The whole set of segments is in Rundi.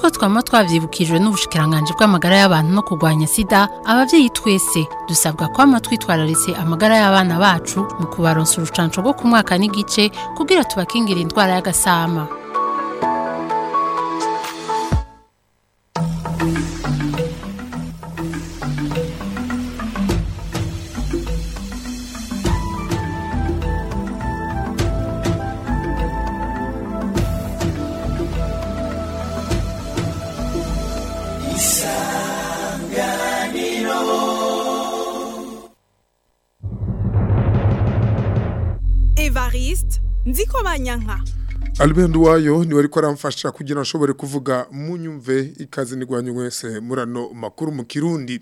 nk'uko twama twavyibukijwe n'ubushikiranganje bw'amagara y'abantu no kurwanya sida, abavyeyi twese dusabwa kwama twitwararitse amagara y'abana bacu mu kubaronsa urucanco rwo ku mwaka n'igice kugira tubakingire indwara y'agasama. Evariste Nzikobanyanka. Albert Nduwayo niwe ariko aramfasha kugira nshobore kuvuga munyumve ikaze nigwanyu wese murano makuru mu Kirundi.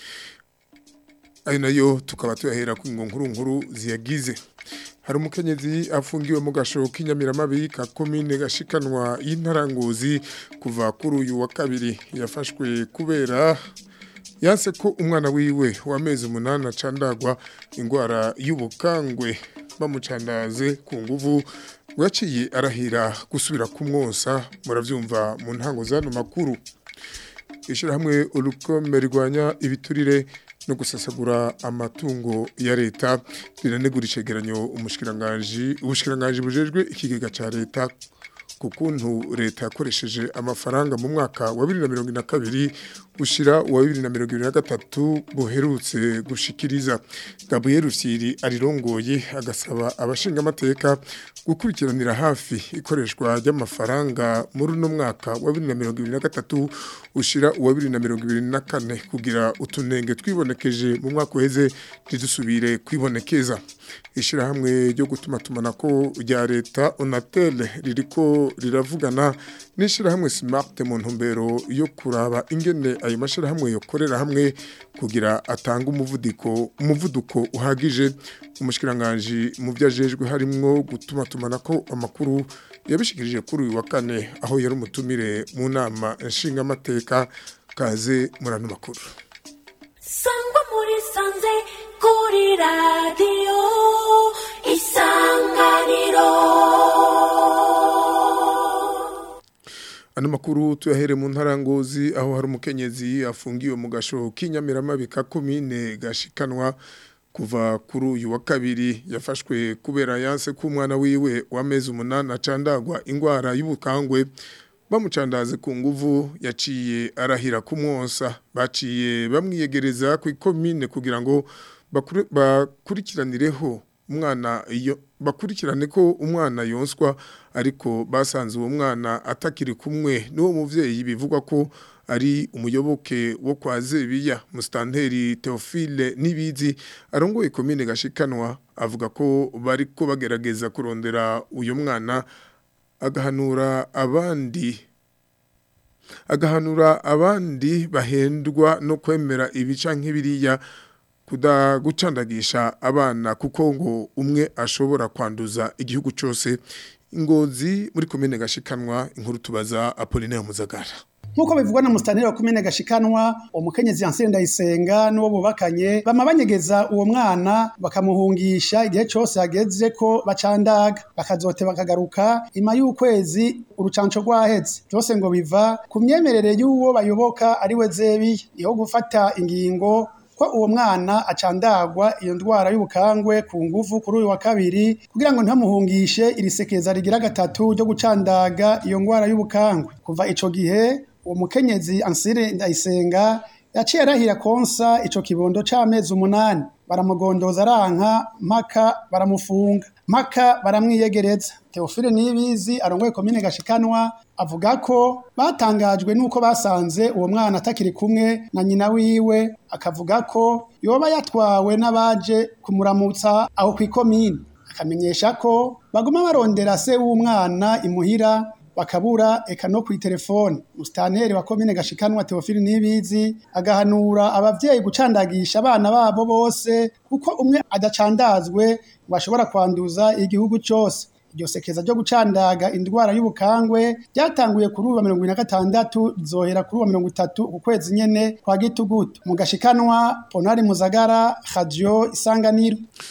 Ayo nayo tukaba tuyahera ku nkuru ziyagize. Hari umukenyezi afungiwe mu gasho k'Inyamiramabi ka commune Gashikanwa y'Intarangozi kuva kuri uyu wa kabiri, yafashwe kubera yanse ko umwana wiwe w'amezi 8 acandagwa ingwara y'ubukangwe bamucandaze ku nguvu, waciye arahira gusubira kumwonsa. Muravyumva mu ntango zano makuru. Ishirahamwe Urukome rigwanya ibiturire no gusasagura amatungo ya leta riranegura icegeranyo ubushikiranganje bujejwe ikigega ca leta ku kuntu leta yakoresheje amafaranga mu mwaka wa 2022 ushira wa 2023 buherutse gushikiriza. Gabriel Rusiri arirongoye agasaba abashinga amateka gukurikiranira hafi ikoreshwa ry'amafaranga muri no mwaka wa 2023 ushira wa 2024 kugira utunenge twibonekeje mu mwaka uheze ridusubire kwibonekeza. Ishirahamwe ryo gutumatumanako rya leta Onatel ririko riravugana n'ishirahamwe Smart mu ntumbero yo kuraba ingene ayo mashirahamwe yokorera hamwe kugira atanga umuvuduko uhagije. Umushikiranganje mu vyajejwe harimwo gutumatumanako amakuru yabishikirije kuri uyu wa kane aho yari umutumire mu nama nshinga amateka. Kaze murano makuru. Sangwa muri sanze kuri radio Isanganiro. Ano makuru tuyahere mu Ntarangozi aho hari umukenyezi afungiwe mu gasho k'Inyamiramabi ka commune Gashikanwa kuva kuri uyu wa kabiri, yafashwe kubera yanse ko umwana wiwe w'amezi 8 acandagwa ingwara y'ubukangwe bamucandaze ku nguvu, yaciye arahira kumwonsa. Baciye bamwiyegereza ku commune kugira ngo bakurikiranireho bakurikirane ko umwana yonswa, ariko basanze uwo mwana atakiri kumwe n'uwo muvyeyi bivugwa ko ari umuyoboke wo kwa Zebiya. Mustanteri Theophile Nibizi arongoye commune Gashikanwa avuga ko bariko bagerageza kurondera uyo mwana, agahanura abandi bahendwa no kwemera ibica nk'ibiriya gucandagisha abana kuko ngo umwe ashobora kwanduza igihugu cyose. Ingozi muri commune Gashikanwa, inkuru tubaza Apollinaire Muzagara. Nkuko bivugwa na Mustanteri wa commune Gashikanwa, umukenyezi Ansel Ndayisenga n'uwo bubakanye bama banyegeza uwo mwana bakamuhungisha igihe cyose hageze ko bacandaga, bakazote bakagaruka ima y'ukwezi urucanco rwaheze. Byose ngo biva ku myemerere y'uwo bayoboka ari we Zebiya, niho gufata ingingo ko uwo mwana acandagwa iyo ndwara y'ubukangwe ku nguvu kuri uyu wa kabiri kugira ngo ntamuhungishe irisekeza rigira gatatu ryo gucandaga iyo ndwara y'ubukangwe. Kuva ico gihe uwo mukenyezi Ansire Ndayisenga yaciye arahira konsa ico kibondo c'amezi 8, baramugondoza aranka mpaka baramufunga, mpaka baramwiyegereza. Theophile Nibizi arongoye commune Gashikanwa avuga ko batangajwe nuko basanze uwo mwana atakiri kumwe na nyina wiwe, akavuga ko yoba yatwawe n'abaje kumuramutsa aho kw'ikomine, akamenyesha ko baguma barondera se w'umwana imuhira bakabura eka no kwi telefone. Mustanteri wa commune Gashikanwa Theophile Nibizi agahanura abavyeyi gucandagisha abana babo bose kuko umwe adacandazwe bashobora kwanduza igihugu cyose. Iryo sekeza ryo gucandaga indwara y'ubukangwe ryatanguye kuri uwa 2026 rizohera kuri uwa 30 ku kwezi nyene kwa Gitugutu. Mu Gashikanwa, Ponari Muzagara, Radio Isanganiro.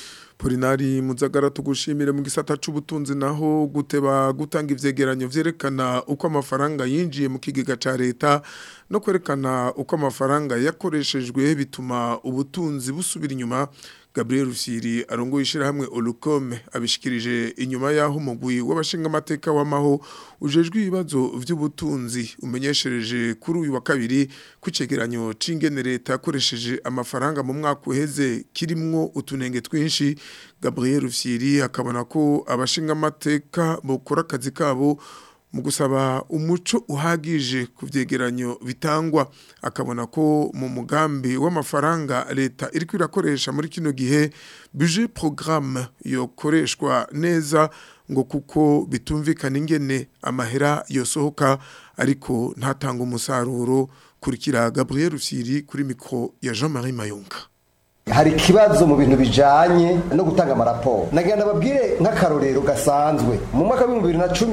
Polinari Muzagara tugushimire mu gisata c'ubutunzi naho guteba gutanga ivyegeranyo vyerekana uko amafaranga yinjiye mu kigega ca leta no kwerekana uko amafaranga yakoreshejwe bituma ubutunzi busubira inyuma. Gabriel Rufyiri arongoye ishirahamwe Olukome abishikirije inyuma yaho umugwi w'abashinga amateka w'amaho ujejwe ibibazo vy'ubutunzi umenyeshereje kuri uyu wa kabiri kucegeranyo c'ingene leta yakoresheje amafaranga mu mwaka uheze kirimwo utunenge twinshi. Gabriel Rufyiri akabona ko abashinga amateka bokora akazi kabo mu gusaba umuco uhagije ku vyegeranyo bitangwa. Akabona ko mu mugambi w'amafaranga leta iriko irakoresha muri kino gihe budget programme yokoreshwa neza ngo kuko bitumvikana ingene amahera yosohoka ariko ntatanga umusaruro. Kurikira Gabriel Rufyiri kuri mikro ya Jean-Marie Mayunga. Hari kibazo mu bintu bijanye no gutanga amaraporo. Nagenda babwire nk'akarorero gasanzwe mu mwaka wa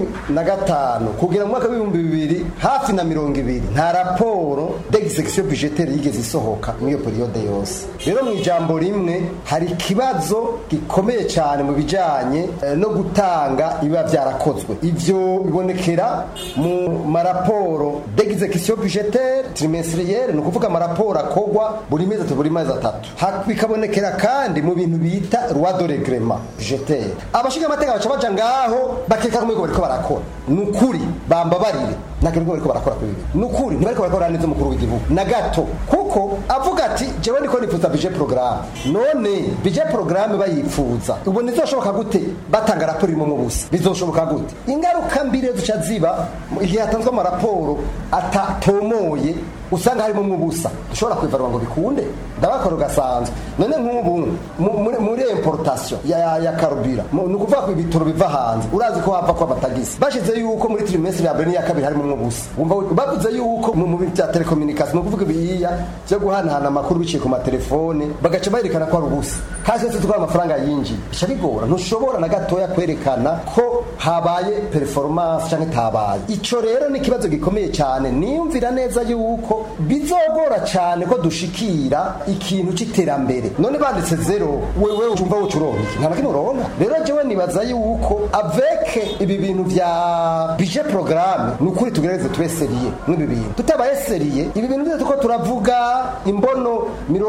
2015 kugira mu mwaka wa 2020 hafi na 200 nta raporo d'execution budgetaire yigeze isohoka mu iyo periode yose. Rero mu ijambo rimwe hari kibazo gikomeye cyane mu bijanye no gutanga iba byarakozwe. Ivyo bibonekera mu maraporo d'execution budgetaire trimestrielle, no kuvuga amaraporo akogwa buri mezi atatu. Bikabonekera kandi mu bintu bita loi de règlement budgétaire. Abashinga amateka baca baja ngaho bakeka kumwe ko bariko barakora. Nukuri bambabarire nakiriko bariko barakora kuri ibi. Nukuri ntibariko barakora neza mukuru w'igihugu na gato kuko avuga ati jewe ndiko nifuza budget programme. None budget programme bayifuza ubwo nizoshoboka gute batanga raporo irimo mu busa? Bizoshoboka gute? Ingaruka mbire duca ziba igihe hatanzwe amaraporo atatomoye usanga harimo mu busa. Dushobora kwivarwa ngo bikunde ndabakora gasanzwe. None nk'ubu muri importation ya carburant nukuvuga ko ibitoro biva hanze urazi ko hava ko abatagisi bashize yuko muri trimestre ya mbere ya kabiri harimo mu busa. Umva bavuze yuko mu bya telecommunication nukuvuga biya cyo guhanahana amakuru biciye ku matelefone bagaca bayerekana ko ari ubusa. Kaje se tukora amafaranga yinji bigora ntushobora na gatoya kwerekana ko habaye performance cyangwa tabaye. Ico rero ni kibazo gikomeye cyane. Niyumvira neza yuko bizogora cyane ko dushikira ikintu c'iterambere. None banditse zero wewe umva ucuronka nta nakino uronka. Rero jewe nibaza yuko avec ibi bintu vya budget programme nukuri tugereze tube seriye n'ibi bintu tutabaye seriye ibi bintu byo tuko turavuga imbono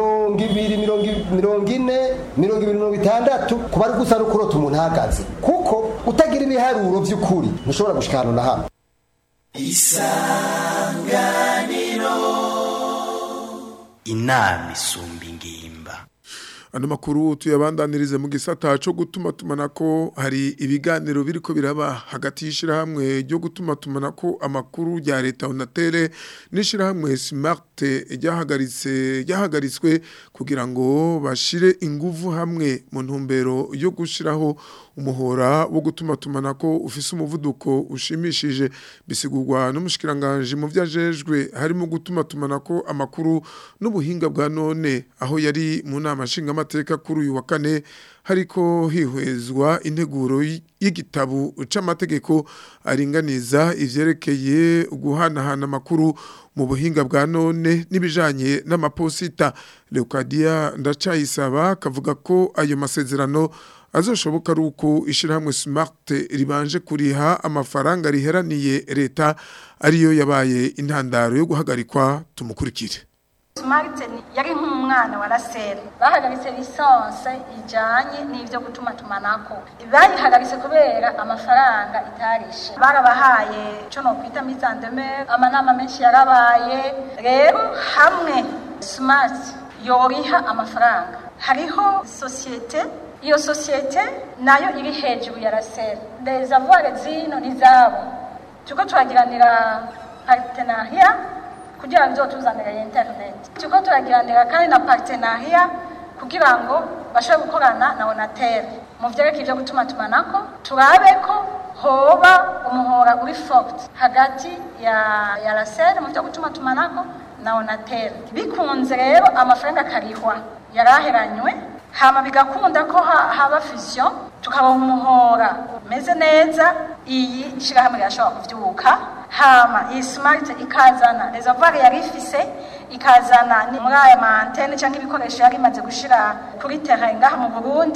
240 kubari gusa no kurota umuntu hagaze kuko utagira ibiharuro by'ukuri ntushobora gushikana na hamwe. Isanganiro inama isumba ingimba. Ano makuru tuyabandanirize mu gisata cyo gutuma tumanako hari ibiganiro biriko biraba hagati y'ishirahamwe ryo gutuma tumanako amakuru ya leta Onatere n'ishirahamwe Smart yahagaritswe kugira ngo bashire inguvu hamwe mu ntumbero yo gushiraho umuhora wo gutuma tumanako ufise umuvuduko ushimishije. Bisigurwa n'umushikiranganje mu vyajejwe harimo gutuma tumanako amakuru n'ubuhinga bwa none aho yari mu nama nshinga amateka kuri uyu wa kane hariko hihwezwa integuro y'igitabo c'amategeko aringaniza ivyerekeye guhanahana amakuru mu buhinga bwa none n'ibijanye n'amaposita. Leocadia Ndacayisaba kavuga ko ayo masezerano azoshoboka ari uko ishirahamwe Smart ribanje kuriha amafaranga riheraniye leta ariyo yabaye intandaro yo guhagarikwa. Tumukurikire. Smart yari nk'umwana wa Rasere bahagaritse lisanse ijanye n'ivyo gutuma tumanako bayihagaritse kubera amafaranga itarishe barabahaye cyo no kwita mizandeme amanama menshi yarabaye. Rero hamwe Smart yoriha amafaranga hariho societe iyo societe nayo iri hejuru ya Rasere les avoirs zino nizabo tuko turagiranira partenariat kugira ngo tuzanire internet tuko turagiranira kandi na partenariat kugira ngo bashobore gukorana na Onatere mu vyerekeye byo gutuma tumanako turabe ko hoba umuhora uri fort hagati ya Rasere mu byo gutuma tumanako na Onatere. Bikunze rero amafaranga karihwa yaraheranywe hama bigakunda ko haba fusion tukaba umuhora meze neza iyi shirahamwe yashobora kuvyuka hama iyi Smart ikazana les avoirs yarifise ikazana ni muri aya antenne cyangwa ibikoresho yari imaze gushira kuri terrain ngaha mu Burundi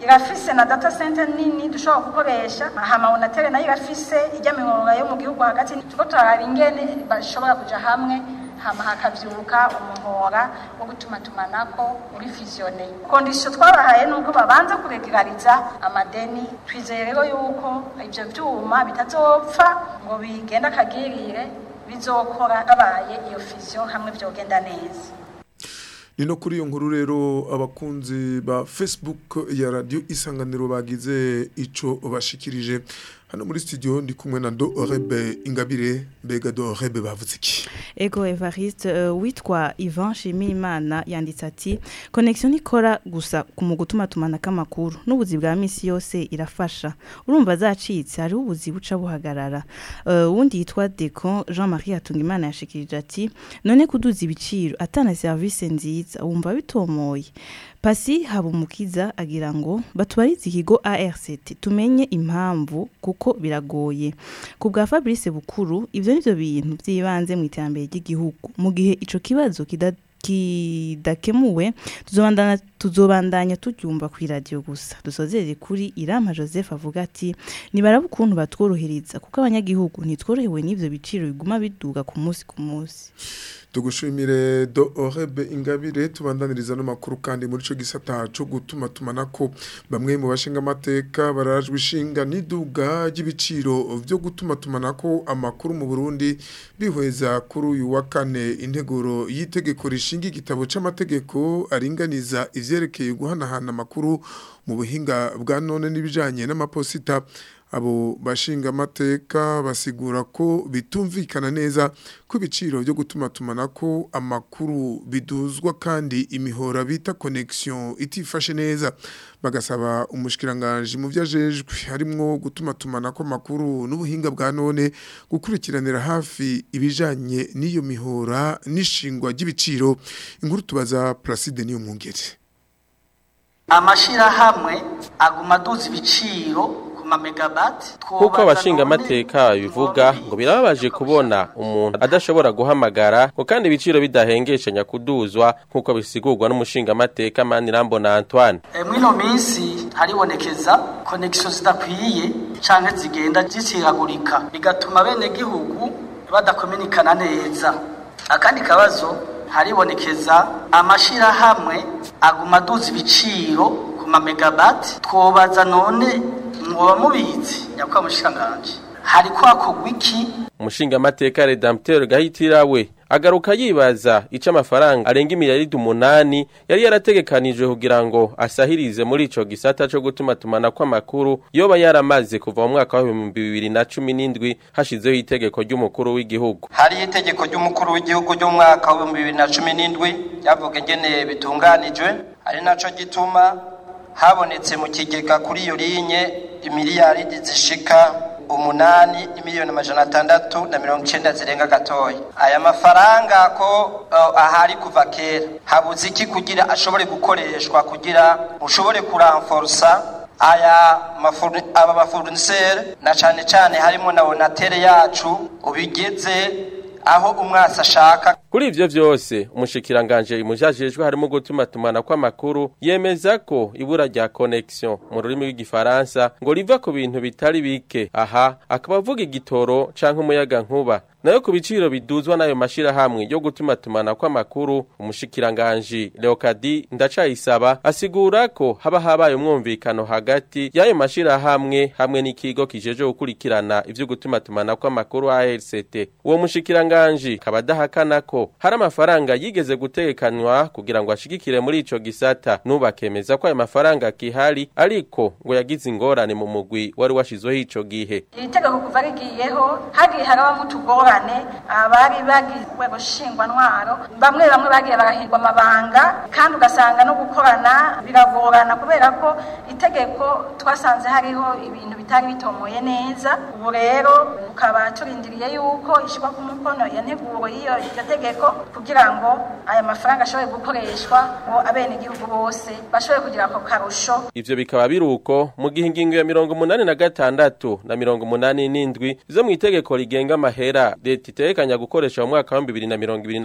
irafise na data center nini dushobora gukoresha hama Onatel nayo irafise ijya mihora yo mu gihugu hagati tuko turaraba ingene bashobora kuja hamwe hama hakavyuka umuhora wo gutumatumanako uri fusione. Kondisyo twabahaye nuko babanza kuregulariza amadeni, twizeye rero yuko ivyo vyuma bitazopfa ngo bigenda kagirire, bizokora abaye iyo fusion hamwe vyogenda neza. Nino kuri iyo nkuru rero abakunzi ba Facebook ya Radio Isanganiro bagize ico bashikirije hano muri studio ndi kumwe na Dorebe Ingabire. Mbega Dorebe bavuze iki? Ego Evariste witwa Ivan Shimimana yanditse ati connection ikora gusa ku gutuma tumanaka amakuru n'ubuzi bwa misi yose irafasha urumva zacitse ari ubuzi buca buhagarara. Wundi yitwa Decon Jean-Marie Atungimana yashikirije ati none kuduza ibiciro atana service nziza wumva bitomoye. Pasi Habumukiza agira ngo batwarize ikigo ARCT tumenye impamvu kuko biragoye. Ku bwa Fabrice Bukuru ivyo nivyo bintu vyibanze mu iterambere ry'igihugu mu gihe ico kibazo kidakemuwe tuzobandanya turyumva ku radio gusa. Dusozere kuri Irama Joseph avuga ati nibaraba ukuntu batworohereza kuko abanyagihugu ntitworohewe n'ivyo biciro biguma biduga ku munsi ku munsi. Tugushimire Dorebe Ingabire. Tubandaniriza no makuru kandi muri cyo gisata cyo gutuma tumanako bamwe mu bashinga amateka barajwe ishinga niduga y'ibiciro byo gutuma tumanako amakuru mu Burundi bihweza kuri uyu wa kane integuro yitegeko rishinga igitabo c'amategeko aringaniza ivyerekeye guhanahana amakuru mu buhinga bwa none n'ibijanye n'amaposita. Abo bashinga amateka basigura ko bitumvikana neza ko ibiciro byo gutuma tumanako amakuru biduzwa kandi imihora bita connection itifashe neza. Bagasaba umushikiranganje mu vyajejwe harimwo gutuma tumanako amakuru n'ubuhinga bwa none gukurikiranira hafi ibijanye n'iyo mihora n'ishingwa ry'ibiciro. Inkuru tubaza Placide niyo mwungere. Amashira hamwe aguma duza ibiciro kuko abashinga amateka bivuga ngo birababaje kubona umuntu adashobora guhamagara ngo kandi ibiciro bidahengeshanya kuduzwa nkuko bisigurwa n'umushinga amateka Manirambona Antoine. Mwino minsi haribonekeza connection zidakwiye canke zigenda zisiragurika bigatuma bene gihugu badakominikana neza. Akandi kabazo haribonekeza amashira hamwe aguma duza ibiciro ku megabyte twobaza none mwoba mubizi nyakwa mushanganje hari kwakogwa iki? Umushinga amateka Redempteur Gahitirawe agaruka yibaza ica amafaranga arenga miliyari 8 yari yarategekanijwe kugira ngo asahirize muri ico gisata cyo gutuma tumana kwa makuru yoba yaramaze kuva mu mwaka wa 2017 hashizeho itegeko ry'umukuru w'igihugu. Hari itegeko ry'umukuru w'igihugu ryo mu mwaka wa 2017 yavuga ngene bitunganijwe ari naco gituma habonetse mu kigega kuri iyo linye imiliyari zishika 8,690,000 zirenga gatoya. Aya mafaranga ko ahari kuva kera habuze iki kugira ashobore gukoreshwa kugira ushobore kuranforsa aba mafurnisere na cane harimo na Onatel yacu ubigeze aho umwasa ashaka. Kuri ivyo vyose umushikiranganje imujajejwe harimo gutuma tumana kwa makuru yemeza ko ibura rya connection mu rurimi rw'igifaransa ngo riva ku bintu bitari bike. Aha akabavuga igitoro canke umuyaga nkuba nayo ku biciro biduzwa nayo mashira hamwe yo gutuma tumana kwa makuru. Umushikiranganje Leokadi Ndacayisaba asigura ko haba habaye umwumvikano hagati yayo mashira hamwe n'ikigo kijeje gukurikirana ivyo gutuma tumana kwa makuru ARCT. Uwo mushikiranganje kabadahakana ko hari amafaranga yigeze gutekanywa kugira ngo ashigikire muri ico gisata nubakemeza ko ayo mafaranga kihari ariko ngo yagize ingorane mu mugwi wari washizweho ico gihe. Itegeko kuva rigiyeho hagiye haraba mutugorane abari bagizwe gushingwa ntwaro bamwe bagiye barahirwa amabanga kandi ugasanga no gukorana biragorana kubera ko itegeko twasanze hariho ibintu bitari bitomoye neza. Ubu rero ukaba turindiriye yuko ishikwa ku mukono ya nteguro iyo tegeko kugira ngo aya mafaranga ashobore gukoreshwa ngo abene igihugu bose bashobore kugira ko karusho. Ivyo bikaba biruko mu gihe ingingo ya 86 na 87 zo mu itegeko rigenga amahera leta itekanya gukoresha mu mwaka wa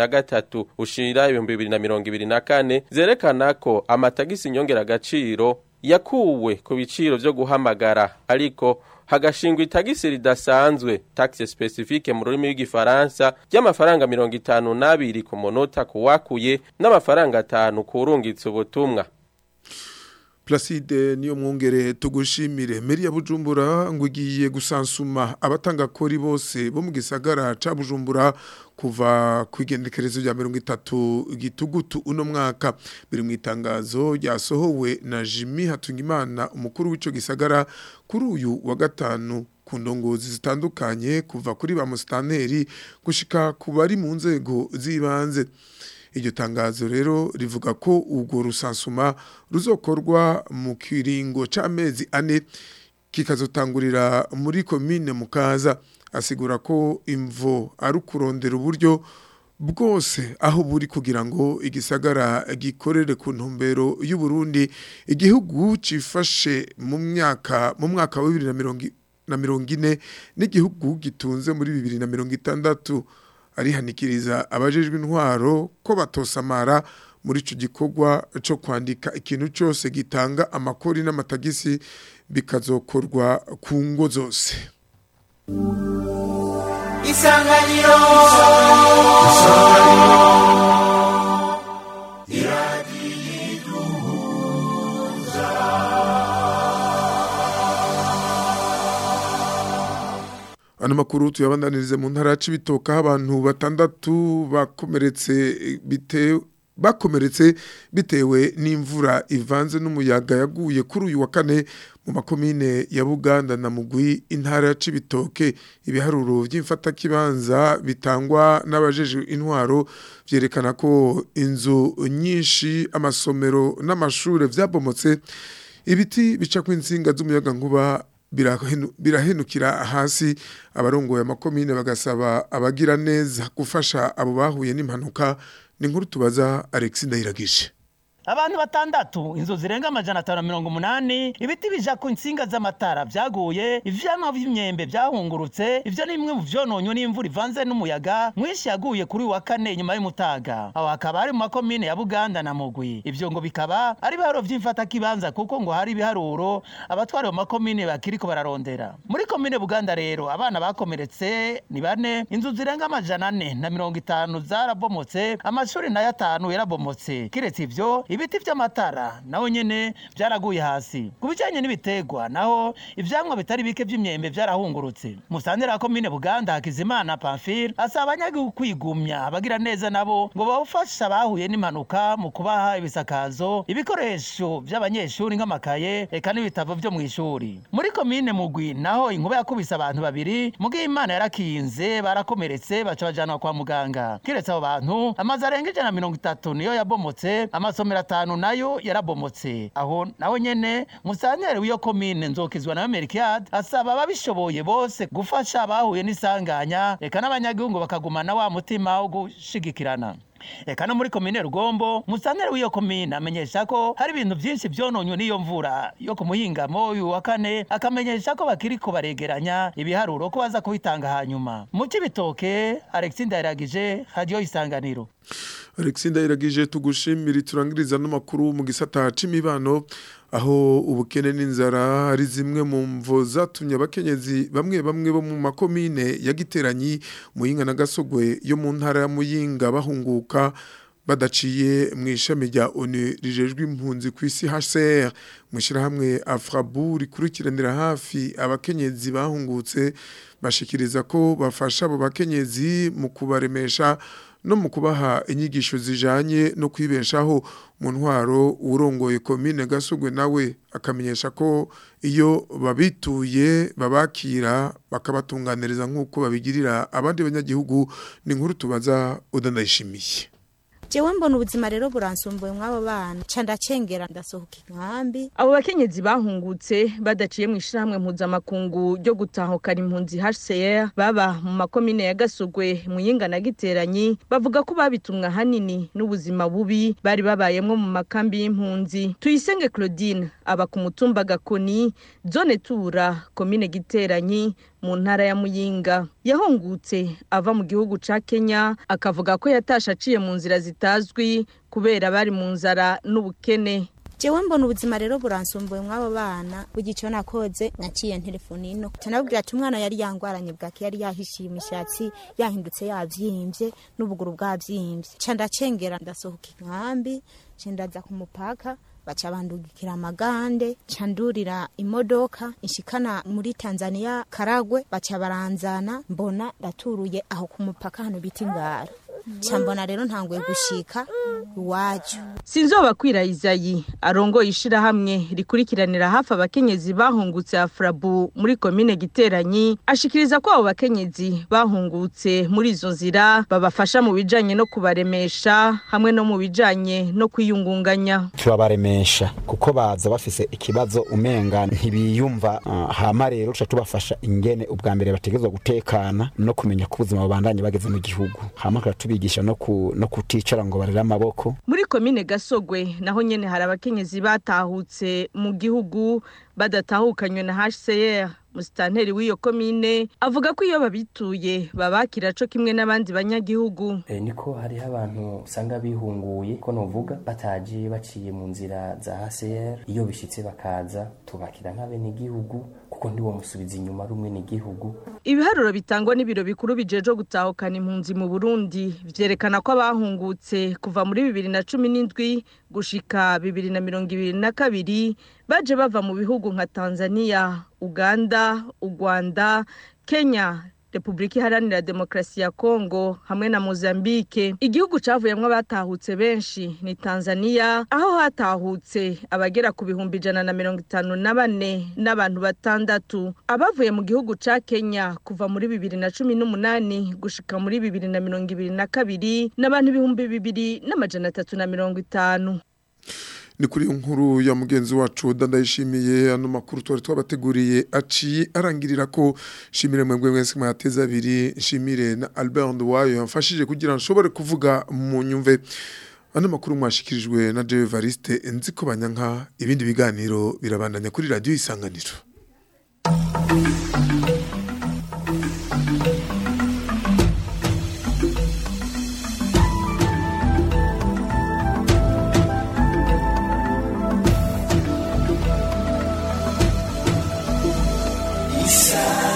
2023 ushira 2024 zerekana ko amatagisi nyongera agaciro yakuwe ku biciro byo guhamagara ariko hagashingwa itagisi ridasanzwe taxe specifique mu rurimi rw'igifaransa y'amafaranga 52 ku munota kuwakuye n'amafaranga 5 kurungitse ubutumwa. Placide niyo mwongere tugushimire. Meri ya Bujumbura ngo igiye gusansuma abatanga kori bose bo mu gisagara ca Bujumbura kuva kwigendekerezo rya 30 gitugutu uno mwaka. Biri mu itangazo ryasohowe na Jimmy Hatungimana umukuru w'ico gisagara kuri uyu wa gatanu ku ndongozi zitandukanye kuva kuri ba mustaneri gushika ku bari mu nzego zibanze. Iryo tangazo rero rivuga ko ubwo rusansuma ruzokorwa mu kiringo c'amezi 4 kikazotangurira muri commune Mukaza. Asigura ko imvo ari kurondera uburyo bwose aho buri kugira ngo igisagara gikorere ku ntumbero y'u Burundi igihugu cifashe mu mwaka wa 2040 n'igihugu gitunze muri 2060. Arihanikiriza abajejwe intwaro ko batosamara muri ico gikorwa cyo kwandika ikintu cyose gitanga amakori n'amatagisi bikazokorwa ku ngo zose. Isanganiro Ano makuru tuyabandanirize mu ntara y'Ibitoke abantu batandatu bakomeretse bitewe n'imvura ivanze n'umuyaga yaguye kuri uyu wa kane mu makomine ya Buganda na Mugwi intara y'Ibitoke. Ibiharuro by'imfata kibanza bitangwa n'abajeje intwaro vyerekana ko inzu nyinshi amasomero n'amashure vyabomotse, ibiti bica kw'insinga z'umuyaga nkuba birahenukira hasi. Abarongoye amakomine bagasaba abagira neza gufasha abo bahuye n'impanuka. Ni nkuru tubaza Alex Ndayiragije. Abantu batandatu, inzu zirenga 580, ibiti bija ku insinga z'amatara vyaguye, ivyamwa vy'imyembe vyahungurutse, ivyo ni bimwe mu vyononyo n'imvura ivanze n'umuyaga mwinshi yaguye kuri wa kane nyuma y'umutaga. Aho hakaba ari mu makomine ya Buganda na Mugwi. Ivyo ngo bikaba ari biharo vy'imfata kibanza kuko ngo hari biharuro abatwari mu makomine bakiriko bararondera. Muri komine Buganda rero abana bakomeretse ni 4, inzu zirenga 450 zarabomotse, amashuri na 5 yarabomotse. Kiretse ivyo ibiti vy'amatara naho nyene byaraguye hasi. Kubijanye n'ibitegwa naho ivyamwa bitari bike vy'imyembe vyarahungurutse. Musantera komine Buganda Hakizimana Pamphile asaba abanyagihugu kwigumya abagira neza nabo ngo bawufasha bahuye n'impanuka mu kubaha ibisakazo, ibikoresho vy'abanyeshuri nk'amakaye eka n'ibitabo vyo mu ishuri. Muri komine Mugwi naho inkuba yakubise abantu 2 mugihe Imana yarakinze barakomeretse baca bajana kwa muganga. Kiretse abo bantu amazu arenga 130 niyo yabomotse, amasomero 5 nayo yarabomotse. Aho naho nyene musanteri w'iyo komine Nzokizwa na Amerikad asaba ababishoboye bose gufasha abahuye n'isanganya eka n'abanyagihugu bakagumana wa mutima wo gushigikirana. Eka no muri komine Rugombo musanteri w'iyo komine amenyesha ko hari ibintu byinshi byononywe n'iyo mvura yo kumuhingamo uyu wa kane, akamenyesha ko bakiriko baregeranya ibiharuro ko baza kubitanga hanyuma. Mu Cibitoke Alex Ndayiragije, Radio Isanganiro. Alex Ndayiragije tugushimira. Turangiriza n'amakuru mu gisata c'imibano aho ubukene n'inzara ari zimwe mu mvo zatumye abakenyezi bamwe bo mu makomine ya Giteranyi, Muyinga na Gasogwe yo mu ntara ya Muyinga bahunguka badaciye mu ishami rya ONU rijejwe impunzi ku isi HCR. Mwishirahamwe Afrabu rikurikiranira hafi abakenyezi bahungutse bashikiriza ko bafasha abo bakenyezi mu kubaremesha no mu kubaha inyigisho zijanye no kwibeshaho. Mu ntwaro urongoye komine Gasogwe nawe akamenyesha ko iyo babituye babakira bakabatunganiriza nk'uko babigirira abandi banyagihugu. Ni nkuru tubaza Udandayishimiye. Jewe mbona ubuzima rero buransumbuye mwabo bana candacengera ndasohoka inkambi. Abo bakenyezi bahungutse badaciye mu ishirahamwe mpuzamakungu ryo gutahukana impunzi HCR baba mu makomine ya Gasogwe, Muyinga na Giteranyi bavuga ko babitumwa hanini n'ubuzima bubi bari babayemwo mu makambi y'impunzi. Tuyisenge Claudine aba ku mutumba Gakoni, zone Tura, komine Giteranyi mu ntara ya Muyinga. Yahungutse ava mu gihugu ca Kenya, akavuga ko yatasha aciye mu nzira zitazwi kubera bari mu nzara n'ubukene. jewe mbona ubuzima rero buransumbuye mw'abo bana bugico nakoze naciye telefone ino tanabwira ati umwana yari yangwaranye bwake yari yahishiye imishatsi yahindutse yavyimbye n'ubuguru bwavyimbye ca ndacengera ndasohoka inkambi cendaza ku mupaka baca bandugikira amagande candurira imodoka inshikana muri Tanzania Karagwe baca baranzana mbona ndaturuye aho ku mupaka hano biti Ngara Chambona rero ntanguye gushika iwacu. Sinzoba kwirayizayi arongo ishira hamwe rikurikiranira hafi abakenyezi bahungutse Afrabu muri komine Giteranyi ashikiriza ko abo bakenyezi bahungutse muri izo nzira babafasha mu bijanye no kubaremesha hamwe no mu bijanye no kwiyungunganya. Tubabaremesha kuko baza bafise ikibazo umenga ntibiyumva hama rero tuca tubafasha ingene ubwa mbere bategezwa gutekana no kumenya ko ubuzima babandanye bageze mu gihugu hama tubigisha no kuticara ngo barira amaboko. Muri komine Gasogwe naho nyene hari abakenyezi batahutse mu gihugu badatahukanywe na HCR. Musitanteri w'iyo komine avuga ko iyo babituye babakira co kimwe n'abandi banyagihugu. Niko hari abantu usanga bihunguye ko novuga bataje baciye mu nzira za HCR, iyo bishitse bakaza tubakira nk'abene igihugu kuko ndiwo musubiza inyuma rumwe n'igihugu. Ibiharuro bitangwa n'ibiro bikuru bijeje gutahukana impunzi mu Burundi vyerekana ko abahungutse kuva muri 2017 gushika 2022 baje bava mu bihugu nka Tanzania, Uganda, Rwanda, Kenya, Republika Iharanira Demokarasi ya Kongo hamwe na Mozambique. Igihugu cavuyemwe batahutse benshi ni Tanzania aho hatahutse abagera ku 154 n'abantu batandatu. Abavuye mu gihugu ca Kenya kuva muri 2018 gushika muri 2022 n'abantu 2350. Ni kuri nkuru ya mugenzi wacu Ndayishimiye ano makuru twari twabateguriye aciye arangirira ko shimire mwebwe mwese mwateza abiri shimire na Albert Ndwayo yamfashije kugira nshobore kuvuga mu nyumve ano makuru mwashikirijwe na Jean Evariste Nziko Banyanka. Ibindi biganiro birabandanya kuri radio Isanganiro. Isa